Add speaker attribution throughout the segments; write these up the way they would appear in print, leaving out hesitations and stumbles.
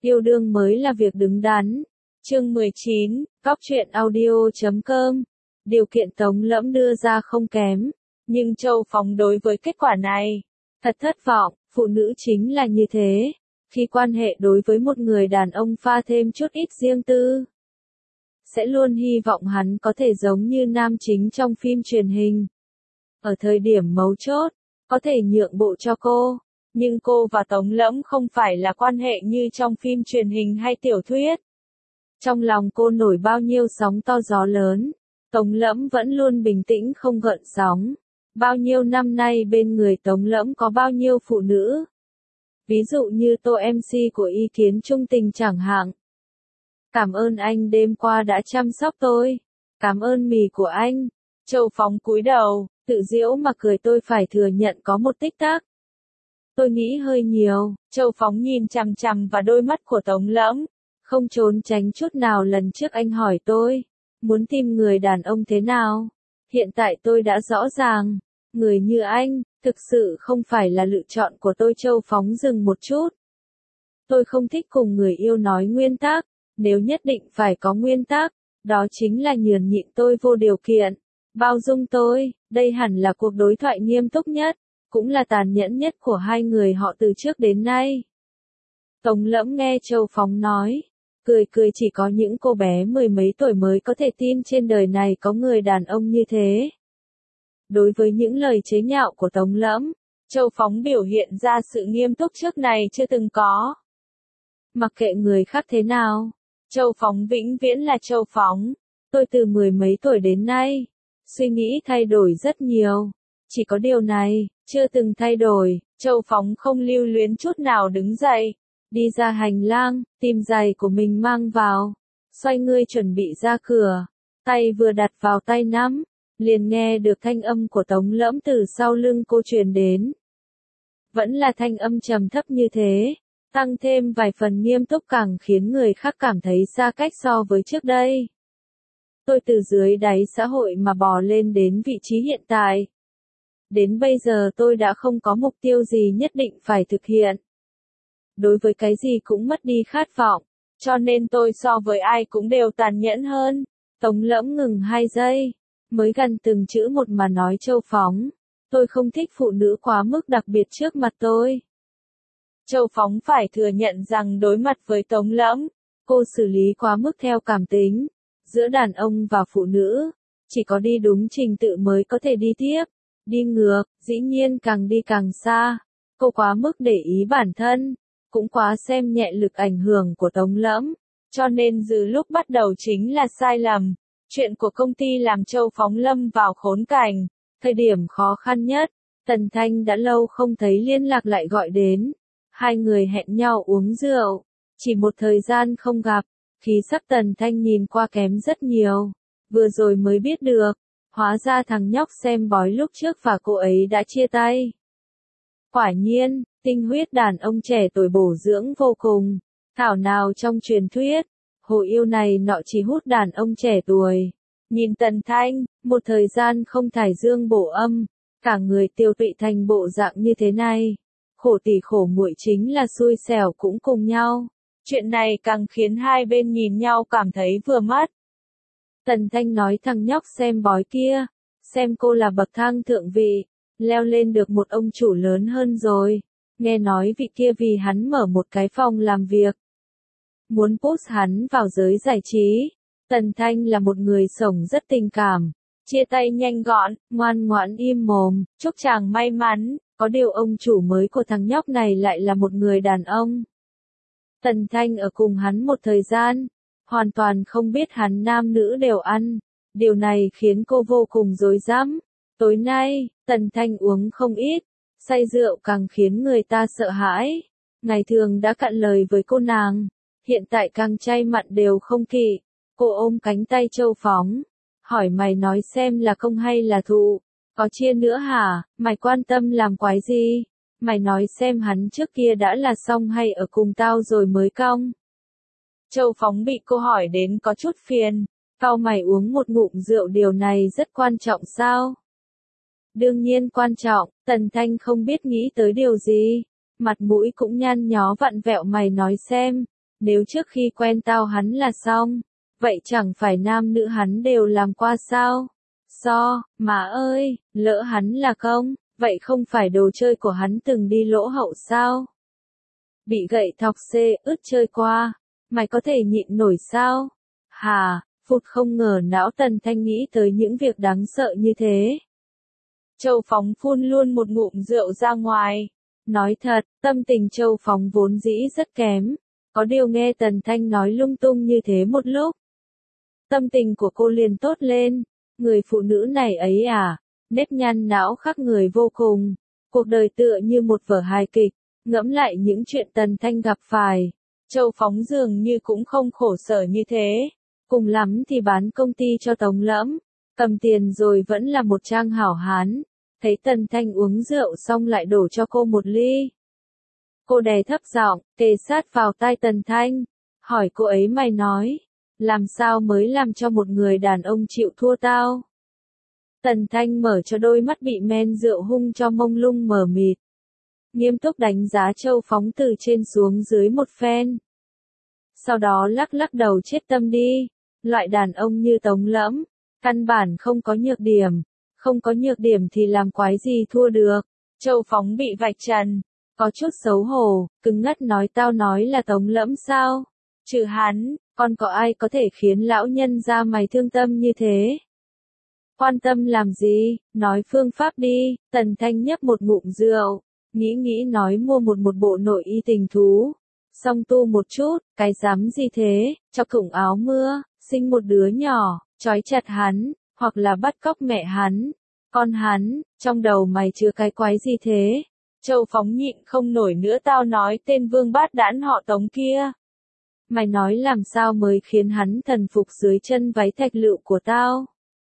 Speaker 1: Yêu đương mới là việc đứng đắn. Chương 19, Góc truyện audio.com. Điều kiện Tống Lẫm đưa ra không kém, nhưng Châu Phóng đối với kết quả này thật thất vọng. Phụ nữ chính là như thế, khi quan hệ đối với một người đàn ông pha thêm chút ít riêng tư, sẽ luôn hy vọng hắn có thể giống như nam chính trong phim truyền hình. Ở thời điểm mấu chốt, có thể nhượng bộ cho cô, nhưng cô và Tống Lẫm không phải là quan hệ như trong phim truyền hình hay tiểu thuyết. Trong lòng cô nổi bao nhiêu sóng to gió lớn, Tống Lẫm vẫn luôn bình tĩnh không gợn sóng. Bao nhiêu năm nay bên người Tống Lẫm có bao nhiêu phụ nữ. Ví dụ như Tô MC của Ý Kiến Trung Tình chẳng hạn. Cảm ơn anh đêm qua đã chăm sóc tôi. Cảm ơn mì của anh. Châu Phóng cúi đầu, tự giễu mà cười, tôi phải thừa nhận có một tích tắc. Tôi nghĩ hơi nhiều. Châu Phóng nhìn chằm chằm vào đôi mắt của Tống Lẫm, không trốn tránh chút nào. Lần trước anh hỏi tôi, muốn tìm người đàn ông thế nào? Hiện tại tôi đã rõ ràng, người như anh, thực sự không phải là lựa chọn của tôi. Châu Phóng dừng một chút. Tôi không thích cùng người yêu nói nguyên tắc, nếu nhất định phải có nguyên tắc, đó chính là nhường nhịn tôi vô điều kiện, bao dung tôi. Đây hẳn là cuộc đối thoại nghiêm túc nhất, cũng là tàn nhẫn nhất của hai người họ từ trước đến nay. Tống Lẫm nghe Châu Phóng nói, cười cười, chỉ có những cô bé mười mấy tuổi mới có thể tin trên đời này có người đàn ông như thế. Đối với những lời chế nhạo của Tống Lẫm, Châu Phóng biểu hiện ra sự nghiêm túc trước này chưa từng có. Mặc kệ người khác thế nào, Châu Phóng vĩnh viễn là Châu Phóng. Tôi từ mười mấy tuổi đến nay, suy nghĩ thay đổi rất nhiều. Chỉ có điều này, chưa từng thay đổi. Châu Phóng không lưu luyến chút nào đứng dậy, đi ra hành lang, tìm giày của mình mang vào, xoay người chuẩn bị ra cửa. Tay vừa đặt vào tay nắm, liền nghe được thanh âm của Tống Lẫm từ sau lưng cô truyền đến. Vẫn là thanh âm trầm thấp như thế, tăng thêm vài phần nghiêm túc càng khiến người khác cảm thấy xa cách so với trước đây. Tôi từ dưới đáy xã hội mà bò lên đến vị trí hiện tại. Đến bây giờ tôi đã không có mục tiêu gì nhất định phải thực hiện. Đối với cái gì cũng mất đi khát vọng, cho nên tôi so với ai cũng đều tàn nhẫn hơn. Tống Lẫm ngừng 2 giây, mới gần từng chữ một mà nói, Châu Phóng, tôi không thích phụ nữ quá mức đặc biệt trước mặt tôi. Châu Phóng phải thừa nhận rằng đối mặt với Tống Lẫm, cô xử lý quá mức theo cảm tính. Giữa đàn ông và phụ nữ, chỉ có đi đúng trình tự mới có thể đi tiếp. Đi ngược, dĩ nhiên càng đi càng xa. Cô quá mức để ý bản thân, cũng quá xem nhẹ lực ảnh hưởng của Tống Lẫm, cho nên từ lúc bắt đầu chính là sai lầm. Chuyện của công ty làm Châu Phóng lâm vào khốn cảnh. Thời điểm khó khăn nhất, Tần Thanh đã lâu không thấy liên lạc lại gọi đến. Hai người hẹn nhau uống rượu. Chỉ một thời gian không gặp, khí sắc Tần Thanh nhìn qua kém rất nhiều. Vừa rồi mới biết được, hóa ra thằng nhóc xem bói lúc trước và cô ấy đã chia tay. Quả nhiên, tinh huyết đàn ông trẻ tuổi bổ dưỡng vô cùng. Thảo nào trong truyền thuyết, hồ yêu này nọ chỉ hút đàn ông trẻ tuổi. Nhìn Tần Thanh, một thời gian không thải dương bổ âm, cả người tiêu tụy thành bộ dạng như thế này. Khổ tỷ khổ muội chính là xui xẻo cũng cùng nhau. Chuyện này càng khiến hai bên nhìn nhau cảm thấy vừa mắt. Tần Thanh nói, thằng nhóc xem bói kia, xem cô là bậc thang thượng vị, leo lên được một ông chủ lớn hơn rồi. Nghe nói vị kia vì hắn mở một cái phòng làm việc, muốn post hắn vào giới giải trí. Tần Thanh là một người sống rất tình cảm, chia tay nhanh gọn, ngoan ngoãn im mồm, chúc chàng may mắn. Có điều ông chủ mới của thằng nhóc này lại là một người đàn ông. Tần Thanh ở cùng hắn một thời gian, hoàn toàn không biết hắn nam nữ đều ăn. Điều này khiến cô vô cùng rối rắm. Tối nay, Tần Thanh uống không ít, say rượu càng khiến người ta sợ hãi. Ngày thường đã cạn lời với cô nàng, hiện tại càng chay mặn đều không kỵ. Cô ôm cánh tay Châu Phóng, hỏi, mày nói xem là công hay là thụ? Có chia nữa hả? Mày quan tâm làm quái gì? Mày nói xem hắn trước kia đã là xong hay ở cùng tao rồi mới cong? Châu Phóng bị cô hỏi đến có chút phiền. Cau mày, uống một ngụm rượu điều này rất quan trọng sao? Đương nhiên quan trọng. Tần Thanh không biết nghĩ tới điều gì, mặt mũi cũng nhăn nhó vặn vẹo, mày nói xem, Nếu trước khi quen tao hắn là xong, vậy chẳng phải nam nữ hắn đều làm qua sao? Mà ơi, lỡ hắn là công, vậy không phải đồ chơi của hắn từng đi lỗ hậu sao? Bị gậy thọc xê ướt chơi qua, mày có thể nhịn nổi sao? Hà, phụt không ngờ não Tần Thanh nghĩ tới những việc đáng sợ như thế. Châu Phóng phun luôn một ngụm rượu ra ngoài. Nói thật, tâm tình Châu Phóng vốn dĩ rất kém. Có điều nghe Tần Thanh nói lung tung như thế một lúc. Tâm tình của cô liền tốt lên. Người phụ nữ này ấy à, nếp nhăn não khắc người vô cùng. Cuộc đời tựa như một vở hài kịch. Ngẫm lại những chuyện Tần Thanh gặp phải. Châu Phóng dường như cũng không khổ sở như thế. Cùng lắm thì bán công ty cho Tống Lẫm. Cầm tiền rồi vẫn là một trang hảo hán. Thấy Tần Thanh uống rượu xong lại đổ cho cô một ly. Cô đè thấp giọng, kề sát vào tai Tần Thanh. Hỏi cô ấy mày nói. Làm sao mới làm cho một người đàn ông chịu thua tao? Tần Thanh mở cho đôi mắt bị men rượu hung cho mông lung mờ mịt. Nghiêm túc đánh giá Châu Phóng từ trên xuống dưới một phen. Sau đó lắc lắc đầu chết tâm đi. Loại đàn ông như Tống Lẫm, căn bản không có nhược điểm. Không có nhược điểm thì làm quái gì thua được. Châu Phóng bị vạch trần, có chút xấu hổ, cứng ngắt nói tao nói là Tống Lẫm sao? Trừ hắn, còn có ai có thể khiến lão nhân gia mày thương tâm như thế? Quan tâm làm gì, nói phương pháp đi. Tần Thanh nhấp một ngụm rượu, nghĩ nói mua một bộ nội y tình thú. Xong tu một chút, cái dám gì thế, cho củng áo mưa, sinh một đứa nhỏ, trói chặt hắn, hoặc là bắt cóc mẹ hắn. Con hắn, trong đầu mày chứa cái quái gì thế? Châu Phóng nhịn không nổi nữa tao nói tên vương bát đản họ Tống kia. Mày nói làm sao mới khiến hắn thần phục dưới chân váy thạch lựu của tao?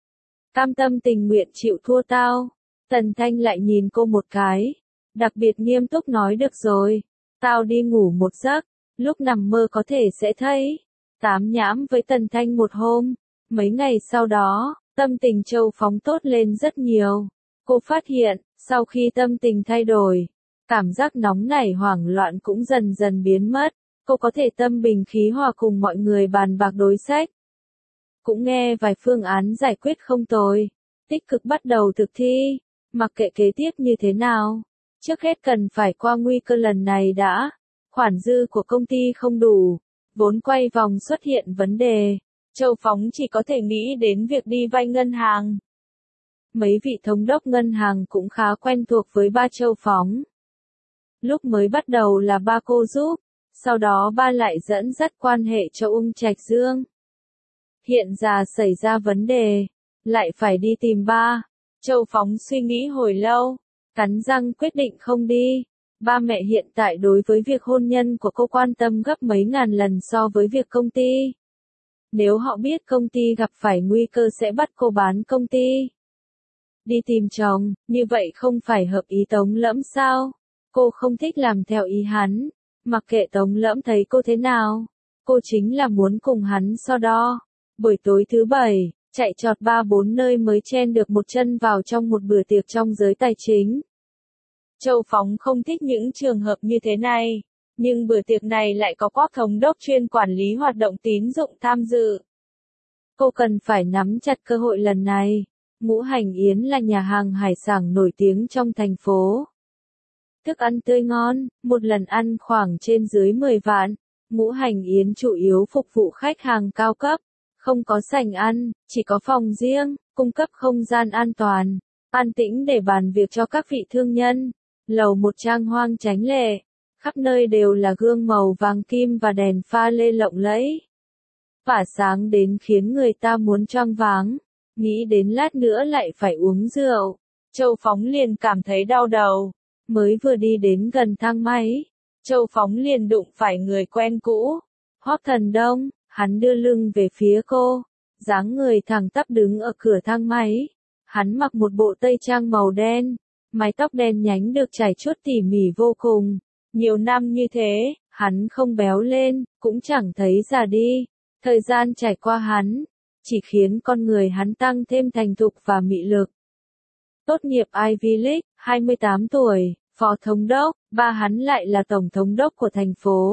Speaker 1: Cam tâm tình nguyện chịu thua tao. Tần Thanh lại nhìn cô một cái. Đặc biệt nghiêm túc nói được rồi. Tao đi ngủ một giấc. Lúc nằm mơ có thể sẽ thấy. Tám nhãm với Tần Thanh một hôm. Mấy ngày sau đó, tâm tình Châu Phóng tốt lên rất nhiều. Cô phát hiện, sau khi tâm tình thay đổi, cảm giác nóng nảy hoảng loạn cũng dần dần biến mất. Cô có thể tâm bình khí hòa cùng mọi người bàn bạc đối sách. Cũng nghe vài phương án giải quyết không tồi. Tích cực bắt đầu thực thi. Mặc kệ kế tiếp như thế nào. Trước hết cần phải qua nguy cơ lần này đã. Khoản dư của công ty không đủ. Vốn quay vòng xuất hiện vấn đề. Châu Phóng chỉ có thể nghĩ đến việc đi vay ngân hàng. Mấy vị thống đốc ngân hàng cũng khá quen thuộc với ba Châu Phóng. Lúc mới bắt đầu là ba cô giúp. Sau đó ba lại dẫn dắt quan hệ cho Ung Trạch Dương. Hiện giờ xảy ra vấn đề, lại phải đi tìm ba. Châu Phóng suy nghĩ hồi lâu, cắn răng quyết định không đi. Ba mẹ hiện tại đối với việc hôn nhân của cô quan tâm gấp mấy ngàn lần so với việc công ty. Nếu họ biết công ty gặp phải nguy cơ sẽ bắt cô bán công ty. Đi tìm chồng, như vậy không phải hợp ý Tống Lẫm sao? Cô không thích làm theo ý hắn. Mặc kệ Tống Lẫm thấy cô thế nào, cô chính là muốn cùng hắn so đo. Buổi tối thứ bảy, chạy trọt 3-4 nơi mới chen được một chân vào trong một bữa tiệc trong giới tài chính. Châu Phóng không thích những trường hợp như thế này, nhưng bữa tiệc này lại có Quách thống đốc chuyên quản lý hoạt động tín dụng tham dự. Cô cần phải nắm chặt cơ hội lần này. Ngũ Hành Yến là nhà hàng hải sản nổi tiếng trong thành phố. Thức ăn tươi ngon, một lần ăn khoảng trên dưới 10 vạn. Ngũ Hành Yến chủ yếu phục vụ khách hàng cao cấp. Không có sảnh ăn, chỉ có phòng riêng, cung cấp không gian an toàn, an tĩnh để bàn việc cho các vị thương nhân. Lầu một trang hoang chánh lệ, khắp nơi đều là gương màu vàng kim và đèn pha lê lộng lẫy. Tỏa sáng đến khiến người ta muốn choáng váng, nghĩ đến lát nữa lại phải uống rượu. Châu Phóng liền cảm thấy đau đầu, mới vừa đi đến gần thang máy, Châu Phóng liền đụng phải người quen cũ, Hoắc Thần Đông. Hắn đưa lưng về phía cô, dáng người thẳng tắp đứng ở cửa thang máy. Hắn mặc một bộ tây trang màu đen, mái tóc đen nhánh được chải chuốt tỉ mỉ vô cùng. Nhiều năm như thế, hắn không béo lên, cũng chẳng thấy già đi. Thời gian trải qua hắn, chỉ khiến con người hắn tăng thêm thành thục và mị lực. Tốt nghiệp Ivy League, 28 tuổi, phó thống đốc, ba hắn lại là tổng thống đốc của thành phố.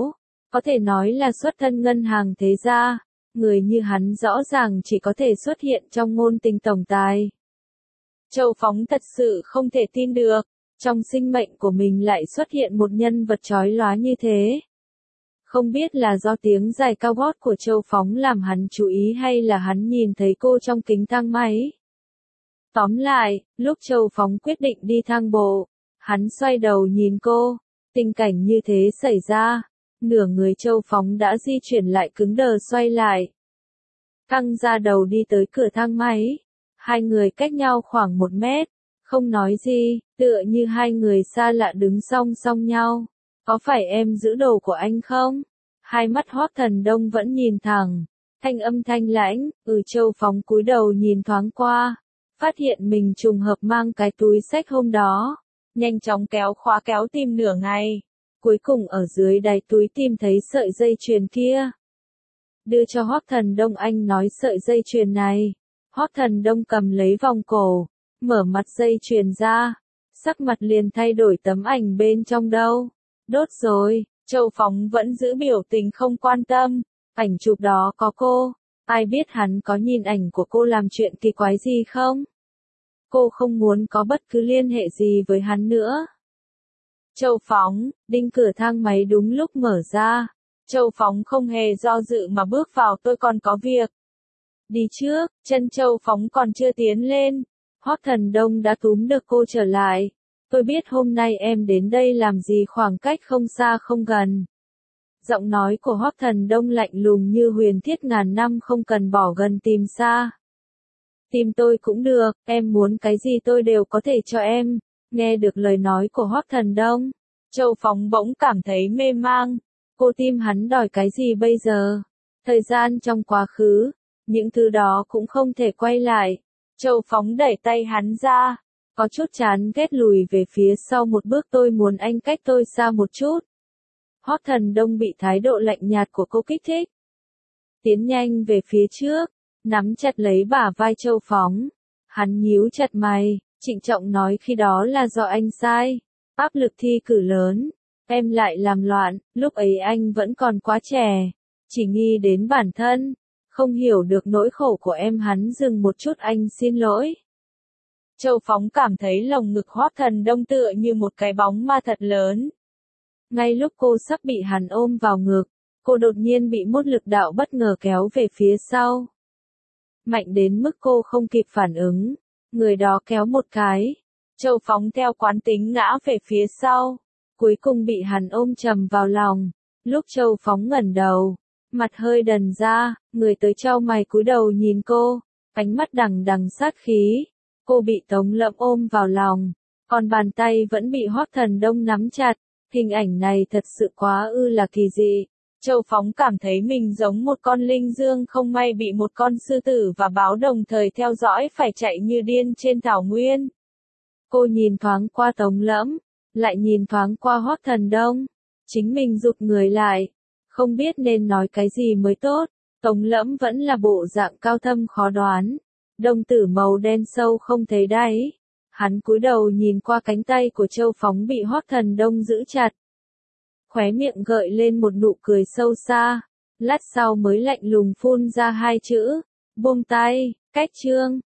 Speaker 1: có thể nói là xuất thân ngân hàng thế gia, người như hắn rõ ràng chỉ có thể xuất hiện trong ngôn tình tổng tài. Châu Phóng thật sự không thể tin được, trong sinh mệnh của mình lại xuất hiện một nhân vật chói lóa như thế. Không biết là do tiếng giày cao gót của Châu Phóng làm hắn chú ý hay là hắn nhìn thấy cô trong kính thang máy. Tóm lại, lúc Châu Phóng quyết định đi thang bộ, hắn xoay đầu nhìn cô, tình cảnh như thế xảy ra, nửa người Châu Phóng đã di chuyển lại cứng đờ xoay lại. Căng ra đầu đi tới cửa thang máy, hai người cách nhau khoảng 1 mét, không nói gì, tựa như hai người xa lạ đứng song song nhau. Có phải em giữ đồ của anh không? Hai mắt Hoắc Thần Đông vẫn nhìn thẳng, thanh âm thanh lãnh, Châu Phóng cúi đầu nhìn thoáng qua, phát hiện mình trùng hợp mang cái túi xách hôm đó, nhanh chóng kéo khóa kéo tìm nửa ngày, cuối cùng ở dưới đáy túi tìm thấy sợi dây chuyền kia. Đưa cho Hoắc Thần Đông, anh nói sợi dây chuyền này. Hoắc Thần Đông cầm lấy vòng cổ, mở mặt dây chuyền ra, sắc mặt liền thay đổi, tấm ảnh bên trong đâu? Đốt rồi. Châu Phóng vẫn giữ biểu tình không quan tâm, ảnh chụp đó có cô, ai biết hắn có nhìn ảnh của cô làm chuyện kỳ quái gì không? Cô không muốn có bất cứ liên hệ gì với hắn nữa. Châu Phóng, đinh cửa thang máy đúng lúc mở ra. Châu Phóng không hề do dự mà bước vào, tôi còn có việc. Đi trước, chân Châu Phóng còn chưa tiến lên, Hoắc Thần Đông đã túm được cô trở lại. Tôi biết hôm nay em đến đây làm gì, khoảng cách không xa không gần. Giọng nói của Hoắc Thần Đông lạnh lùng như huyền thiết, ngàn năm không cần bỏ gần tìm xa. Tìm tôi cũng được, em muốn cái gì tôi đều có thể cho em. Nghe được lời nói của Hoắc Thần Đông, Châu Phóng bỗng cảm thấy mê mang. Cô tim hắn đòi cái gì bây giờ? Thời gian trong quá khứ, những thứ đó cũng không thể quay lại. Châu Phóng đẩy tay hắn ra, có chút chán ghét lùi về phía sau một bước, tôi muốn anh cách tôi xa một chút. Hoắc Thần Đông bị thái độ lạnh nhạt của cô kích thích. Tiến nhanh về phía trước, nắm chặt lấy bả vai Châu Phóng. Hắn nhíu chặt mày, trịnh trọng nói, khi đó là do anh sai. Áp lực thi cử lớn, em lại làm loạn, lúc ấy anh vẫn còn quá trẻ, chỉ nghĩ đến bản thân, không hiểu được nỗi khổ của em. Hắn dừng một chút, anh xin lỗi. Châu Phóng cảm thấy lồng ngực Hoắc Thần Đông tựa như một cái bóng ma thật lớn. Ngay lúc cô sắp bị hắn ôm vào ngực, cô đột nhiên bị một lực đạo bất ngờ kéo về phía sau. Mạnh đến mức cô không kịp phản ứng, người đó kéo một cái. Châu Phóng theo quán tính ngã về phía sau, cuối cùng bị hắn ôm chầm vào lòng. Lúc Châu Phóng ngẩng đầu, mặt hơi đần ra, người tới chau mày cúi đầu nhìn cô, ánh mắt đằng đằng sát khí. Cô bị Tống Lẫm ôm vào lòng, còn bàn tay vẫn bị Hoắc Thần Đông nắm chặt. Hình ảnh này thật sự quá là kỳ dị. Châu Phóng cảm thấy mình giống một con linh dương không may bị một con sư tử và báo đồng thời theo dõi, phải chạy như điên trên thảo nguyên. Cô nhìn thoáng qua Tống Lẫm, lại nhìn thoáng qua Hoắc Thần Đông. Chính mình rụt người lại, không biết nên nói cái gì mới tốt. Tống Lẫm vẫn là bộ dạng cao thâm khó đoán, đồng tử màu đen sâu không thấy đáy. Hắn cúi đầu nhìn qua cánh tay của Châu Phóng bị Hoắc Thần Đông giữ chặt. Khóe miệng gợi lên một nụ cười sâu xa, lát sau mới lạnh lùng phun ra hai chữ, buông tay, cách chương.